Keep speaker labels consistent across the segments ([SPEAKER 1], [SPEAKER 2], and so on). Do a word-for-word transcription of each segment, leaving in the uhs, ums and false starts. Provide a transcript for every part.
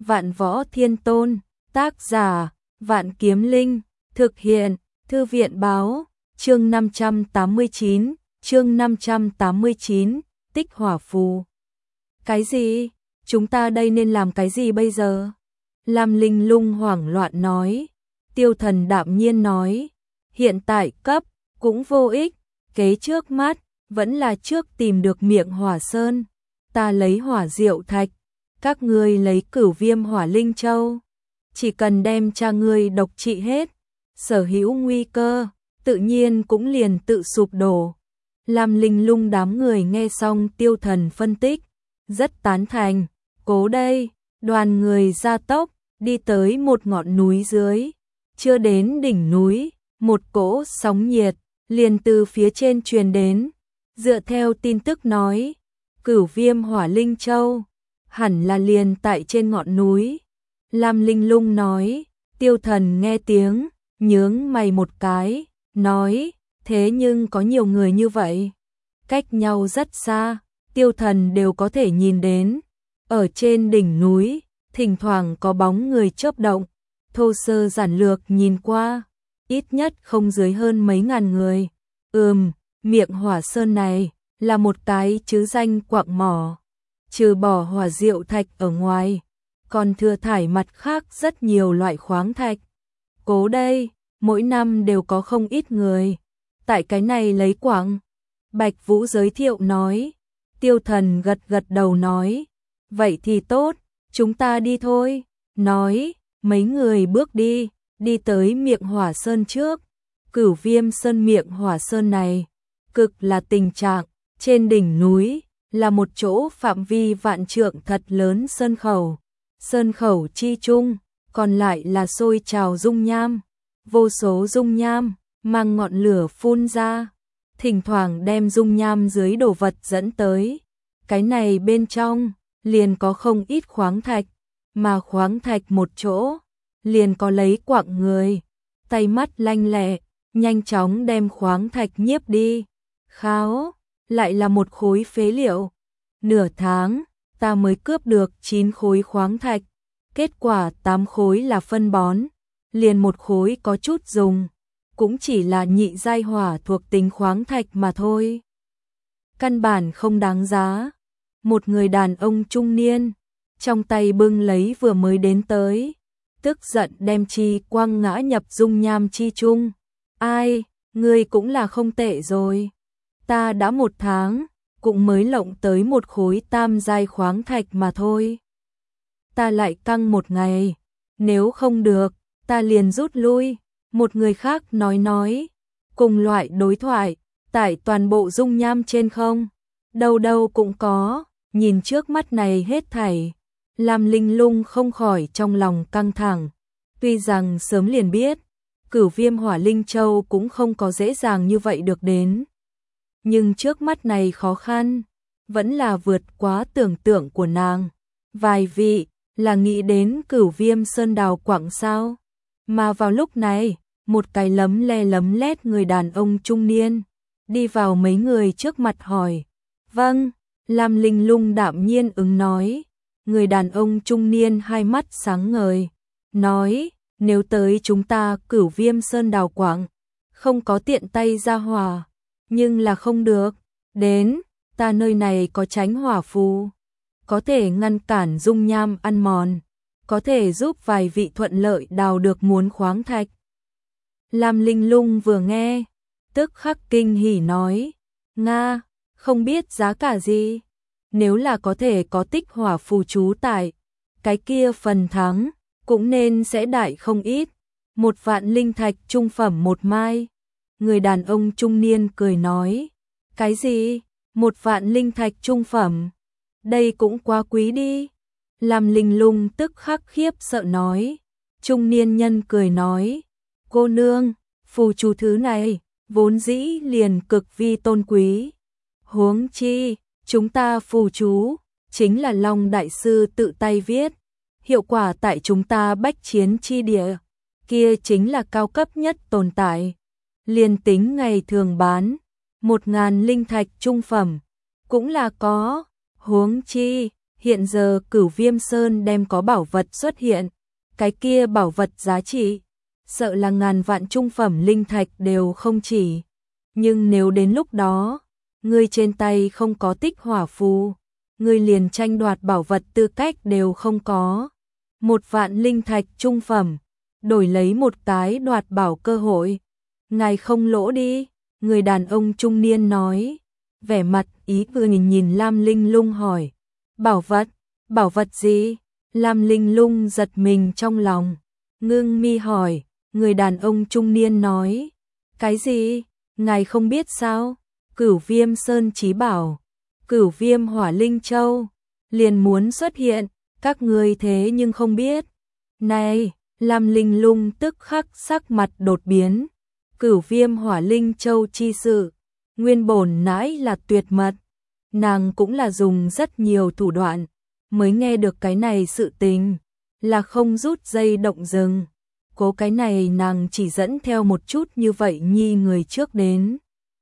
[SPEAKER 1] Vạn Võ Thiên Tôn, tác giả, Vạn Kiếm Linh, thực hiện, Thư viện báo, chương năm trăm tám mươi chín, chương năm trăm tám mươi chín, tích hỏa phù. Cái gì? Chúng ta đây nên làm cái gì bây giờ? Lam Linh Lung hoảng loạn nói. Tiêu Thần đạm nhiên nói, hiện tại cấp, cũng vô ích, kế trước mắt, vẫn là trước tìm được miệng hỏa sơn. Ta lấy hỏa diệu thạch, các ngươi lấy cửu viêm hỏa linh châu. Chỉ cần đem cha ngươi độc trị hết, sở hữu nguy cơ, tự nhiên cũng liền tự sụp đổ. Lam Linh Lung đám người nghe xong Tiêu Thần phân tích, rất tán thành, cố đây, đoàn người ra tốc, đi tới một ngọn núi dưới. Chưa đến đỉnh núi, một cỗ sóng nhiệt, liền từ phía trên truyền đến. Dựa theo tin tức nói, cửu viêm hỏa linh châu, hẳn là liền tại trên ngọn núi. Lam Linh Lung nói, Tiêu Thần nghe tiếng, nhướng mày một cái, nói, thế nhưng có nhiều người như vậy. Cách nhau rất xa, Tiêu Thần đều có thể nhìn đến. Ở trên đỉnh núi, thỉnh thoảng có bóng người chớp động. Thô sơ giản lược nhìn qua, ít nhất không dưới hơn mấy ngàn người. Ừm, miệng hỏa sơn này là một cái chứ danh quạng mỏ. Trừ bỏ hỏa diệu thạch ở ngoài, còn thừa thải mặt khác rất nhiều loại khoáng thạch. Cố đây, mỗi năm đều có không ít người tại cái này lấy quạng. Bạch Vũ giới thiệu nói. Tiêu Thần gật gật đầu nói, vậy thì tốt, chúng ta đi thôi. Nói, mấy người bước đi, đi tới miệng hỏa sơn trước. Cửu viêm sơn miệng hỏa sơn này, cực là tình trạng, trên đỉnh núi, là một chỗ phạm vi vạn trượng thật lớn sơn khẩu. Sơn khẩu chi chung, còn lại là sôi trào dung nham. Vô số dung nham, mang ngọn lửa phun ra, thỉnh thoảng đem dung nham dưới đồ vật dẫn tới. Cái này bên trong, liền có không ít khoáng thạch, mà khoáng thạch một chỗ, liền có lấy quạng người. Tay mắt lanh lẹ, nhanh chóng đem khoáng thạch nhiếp đi. Kháo, lại là một khối phế liệu. Nửa tháng, ta mới cướp được chín khối khoáng thạch. Kết quả tám khối là phân bón, liền một khối có chút dùng. Cũng chỉ là nhị giai hỏa thuộc tính khoáng thạch mà thôi. Căn bản không đáng giá. Một người đàn ông trung niên, trong tay bưng lấy vừa mới đến tới, tức giận đem chi quăng ngã nhập dung nham chi chung. Ai, ngươi cũng là không tệ rồi. Ta đã một tháng, cũng mới lộng tới một khối tam giai khoáng thạch mà thôi. Ta lại căng một ngày, nếu không được, ta liền rút lui. Một người khác nói nói, cùng loại đối thoại, tại toàn bộ dung nham trên không, đâu đâu cũng có. Nhìn trước mắt này hết thảy, Lam Linh Lung không khỏi trong lòng căng thẳng. Tuy rằng sớm liền biết, cửu viêm hỏa linh châu cũng không có dễ dàng như vậy được đến. Nhưng trước mắt này khó khăn, vẫn là vượt quá tưởng tượng của nàng. Vài vị, là nghĩ đến cửu viêm sơn đào quặng sao? Mà vào lúc này, một cái lấm le lấm lét người đàn ông trung niên, đi vào mấy người trước mặt hỏi. Vâng. Lam Linh Lung đạm nhiên ứng nói. Người đàn ông trung niên hai mắt sáng ngời, nói, nếu tới chúng ta cửu viêm sơn đào quạng, không có tiện tay ra hỏa, nhưng là không được. Đến, ta nơi này có tránh hỏa phù, có thể ngăn cản dung nham ăn mòn, có thể giúp vài vị thuận lợi đào được muốn khoáng thạch. Lam Linh Lung vừa nghe, tức khắc kinh hỉ nói, Nga, không biết giá cả gì. Nếu là có thể có tích hỏa phù chú tại, cái kia phần thắng, cũng nên sẽ đại không ít. Một vạn linh thạch trung phẩm một mai. Người đàn ông trung niên cười nói, cái gì? Một vạn linh thạch trung phẩm? Đây cũng quá quý đi. Lam Linh Lung tức khắc khiếp sợ nói. Trung niên nhân cười nói, cô nương, phù chú thứ này, vốn dĩ liền cực vi tôn quý. Huống chi, chúng ta phù chú, chính là Long Đại Sư tự tay viết. Hiệu quả tại chúng ta bách chiến chi địa, kia chính là cao cấp nhất tồn tại. Liên tính ngày thường bán, một ngàn linh thạch trung phẩm, cũng là có. Huống chi, hiện giờ Cửu Viêm Sơn đem có bảo vật xuất hiện, cái kia bảo vật giá trị, sợ là ngàn vạn trung phẩm linh thạch đều không chỉ. Nhưng nếu đến lúc đó, ngươi trên tay không có tích hỏa phù, ngươi liền tranh đoạt bảo vật tư cách đều không có. Một vạn linh thạch trung phẩm, đổi lấy một cái đoạt bảo cơ hội. Ngài không lỗ đi, người đàn ông trung niên nói, vẻ mặt ý cười nhìn nhìn Lam Linh Lung hỏi, bảo vật, bảo vật gì? Lam Linh Lung giật mình trong lòng, ngưng mi hỏi, người đàn ông trung niên nói, cái gì? Ngài không biết sao? Cửu Viêm Sơn chí bảo, Cửu Viêm Hỏa Linh Châu, liền muốn xuất hiện, các ngươi thế nhưng không biết. Này, Lam Linh Lung tức khắc sắc mặt đột biến, Cửu Viêm Hỏa Linh Châu chi sự, nguyên bổn nãi là tuyệt mật, nàng cũng là dùng rất nhiều thủ đoạn, mới nghe được cái này sự tình, là không rút dây động rừng. Cố cái này nàng chỉ dẫn theo một chút như vậy nhi người trước đến.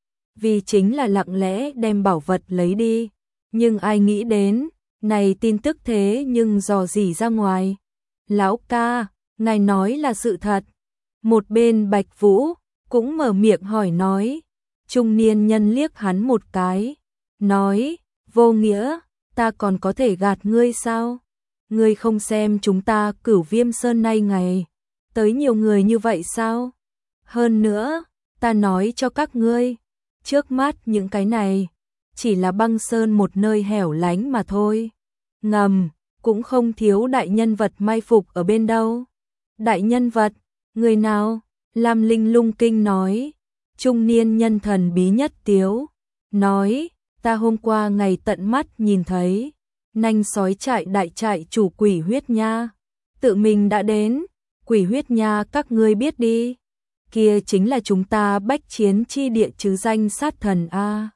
[SPEAKER 1] Vì chính là lặng lẽ đem bảo vật lấy đi. Nhưng ai nghĩ đến, này tin tức thế nhưng dò dỉ ra ngoài. Lão ca, ngài nói là sự thật. Một bên Bạch Vũ, cũng mở miệng hỏi nói. Trung niên nhân liếc hắn một cái. Nói, vô nghĩa, ta còn có thể gạt ngươi sao? Ngươi không xem chúng ta Cửu Viêm Sơn nay ngày. Tới nhiều người như vậy sao? Hơn nữa, ta nói cho các ngươi, trước mắt những cái này, chỉ là băng sơn một nơi hẻo lánh mà thôi. Ngầm, cũng không thiếu đại nhân vật mai phục ở bên đâu. Đại nhân vật, người nào? Lam Linh Lung kinh nói. Trung niên nhân thần bí nhất tiếu, nói, ta hôm qua ngày tận mắt nhìn thấy, nanh sói trại đại trại chủ Quỷ Huyết Nha, tự mình đã đến. Quỷ Huyết Nha các ngươi biết đi, kia chính là chúng ta bách chiến chi địa chứ danh sát thần a.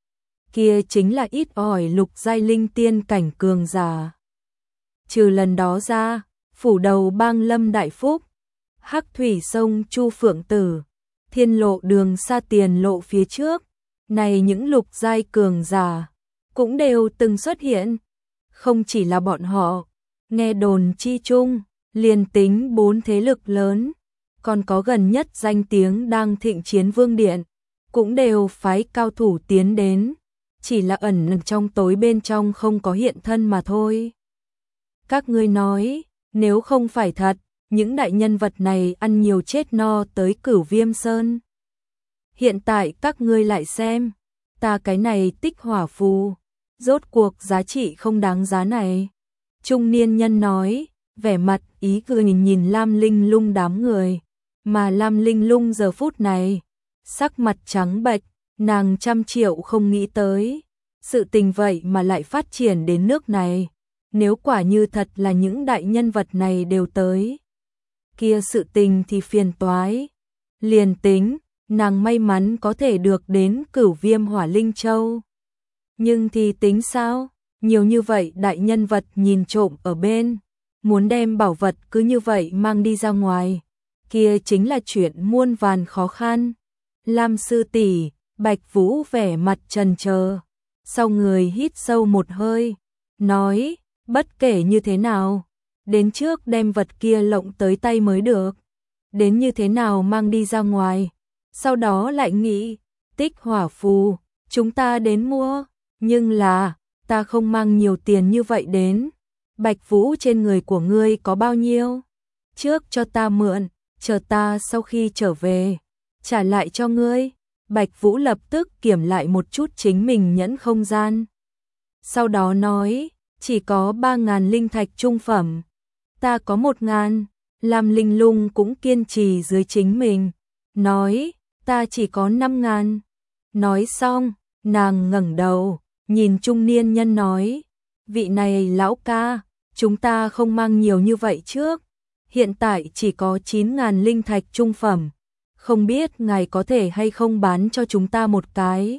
[SPEAKER 1] Kia chính là ít ỏi lục giai linh tiên cảnh cường giả. Trừ lần đó ra, phủ đầu bang Lâm Đại Phúc, Hắc Thủy sông Chu Phượng Tử, Thiên Lộ đường xa tiền lộ phía trước, này những lục giai cường giả cũng đều từng xuất hiện, không chỉ là bọn họ, nghe đồn chi chung, liền tính bốn thế lực lớn, còn có gần nhất danh tiếng đang thịnh chiến Vương Điện, cũng đều phái cao thủ tiến đến, chỉ là ẩn trong tối bên trong không có hiện thân mà thôi. Các ngươi nói, nếu không phải thật, những đại nhân vật này ăn nhiều chết no tới Cửu Viêm Sơn. Hiện tại các ngươi lại xem, ta cái này tích hỏa phù, rốt cuộc giá trị không đáng giá này. Trung niên nhân nói, vẻ mặt ý cười nhìn nhìn Lam Linh Lung đám người, mà Lam Linh Lung giờ phút này, sắc mặt trắng bệch, nàng trăm triệu không nghĩ tới, sự tình vậy mà lại phát triển đến nước này, nếu quả như thật là những đại nhân vật này đều tới, kia sự tình thì phiền toái, liền tính, nàng may mắn có thể được đến Cửu Viêm Hỏa Linh Châu. Nhưng thì tính sao, nhiều như vậy đại nhân vật nhìn trộm ở bên, muốn đem bảo vật cứ như vậy mang đi ra ngoài, kia chính là chuyện muôn vàn khó khăn. Lam sư tỷ, Bạch Vũ vẻ mặt trần chờ, sau người hít sâu một hơi, nói, bất kể như thế nào, đến trước đem vật kia lộng tới tay mới được, đến như thế nào mang đi ra ngoài, sau đó lại nghĩ, tích hỏa phù, chúng ta đến mua, nhưng là, ta không mang nhiều tiền như vậy đến. Bạch Vũ trên người của ngươi có bao nhiêu? Trước cho ta mượn, chờ ta sau khi trở về, trả lại cho ngươi. Bạch Vũ lập tức kiểm lại một chút chính mình nhẫn không gian. Sau đó nói, chỉ có ba ngàn linh thạch trung phẩm. Ta có một ngàn. Lam Linh Lung cũng kiên trì dưới chính mình. Nói, ta chỉ có năm ngàn. Nói xong, nàng ngẩng đầu, nhìn trung niên nhân nói, vị này lão ca, chúng ta không mang nhiều như vậy trước, hiện tại chỉ có chín ngàn linh thạch trung phẩm, không biết ngài có thể hay không bán cho chúng ta một cái.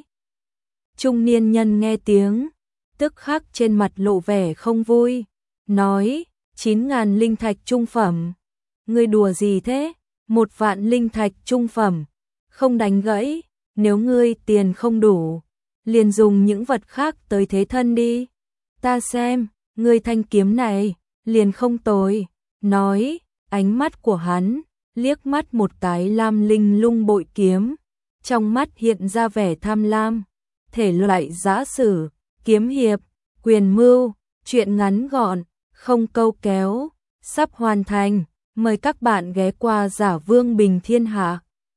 [SPEAKER 1] Trung niên nhân nghe tiếng, tức khắc trên mặt lộ vẻ không vui, nói, chín ngàn linh thạch trung phẩm, ngươi đùa gì thế, một vạn linh thạch trung phẩm, không đánh gãy, nếu ngươi tiền không đủ, liền dùng những vật khác tới thế thân đi. Ta xem, Người thanh kiếm này, liền không tồi, nói, ánh mắt của hắn, liếc mắt một cái lam linh lung bội kiếm, trong mắt hiện ra vẻ tham lam, thể loại giã sử, kiếm hiệp, quyền mưu, truyện ngắn gọn, không câu kéo, sắp hoàn thành, mời các bạn ghé qua Giả Vương Bình Thiên Hạ.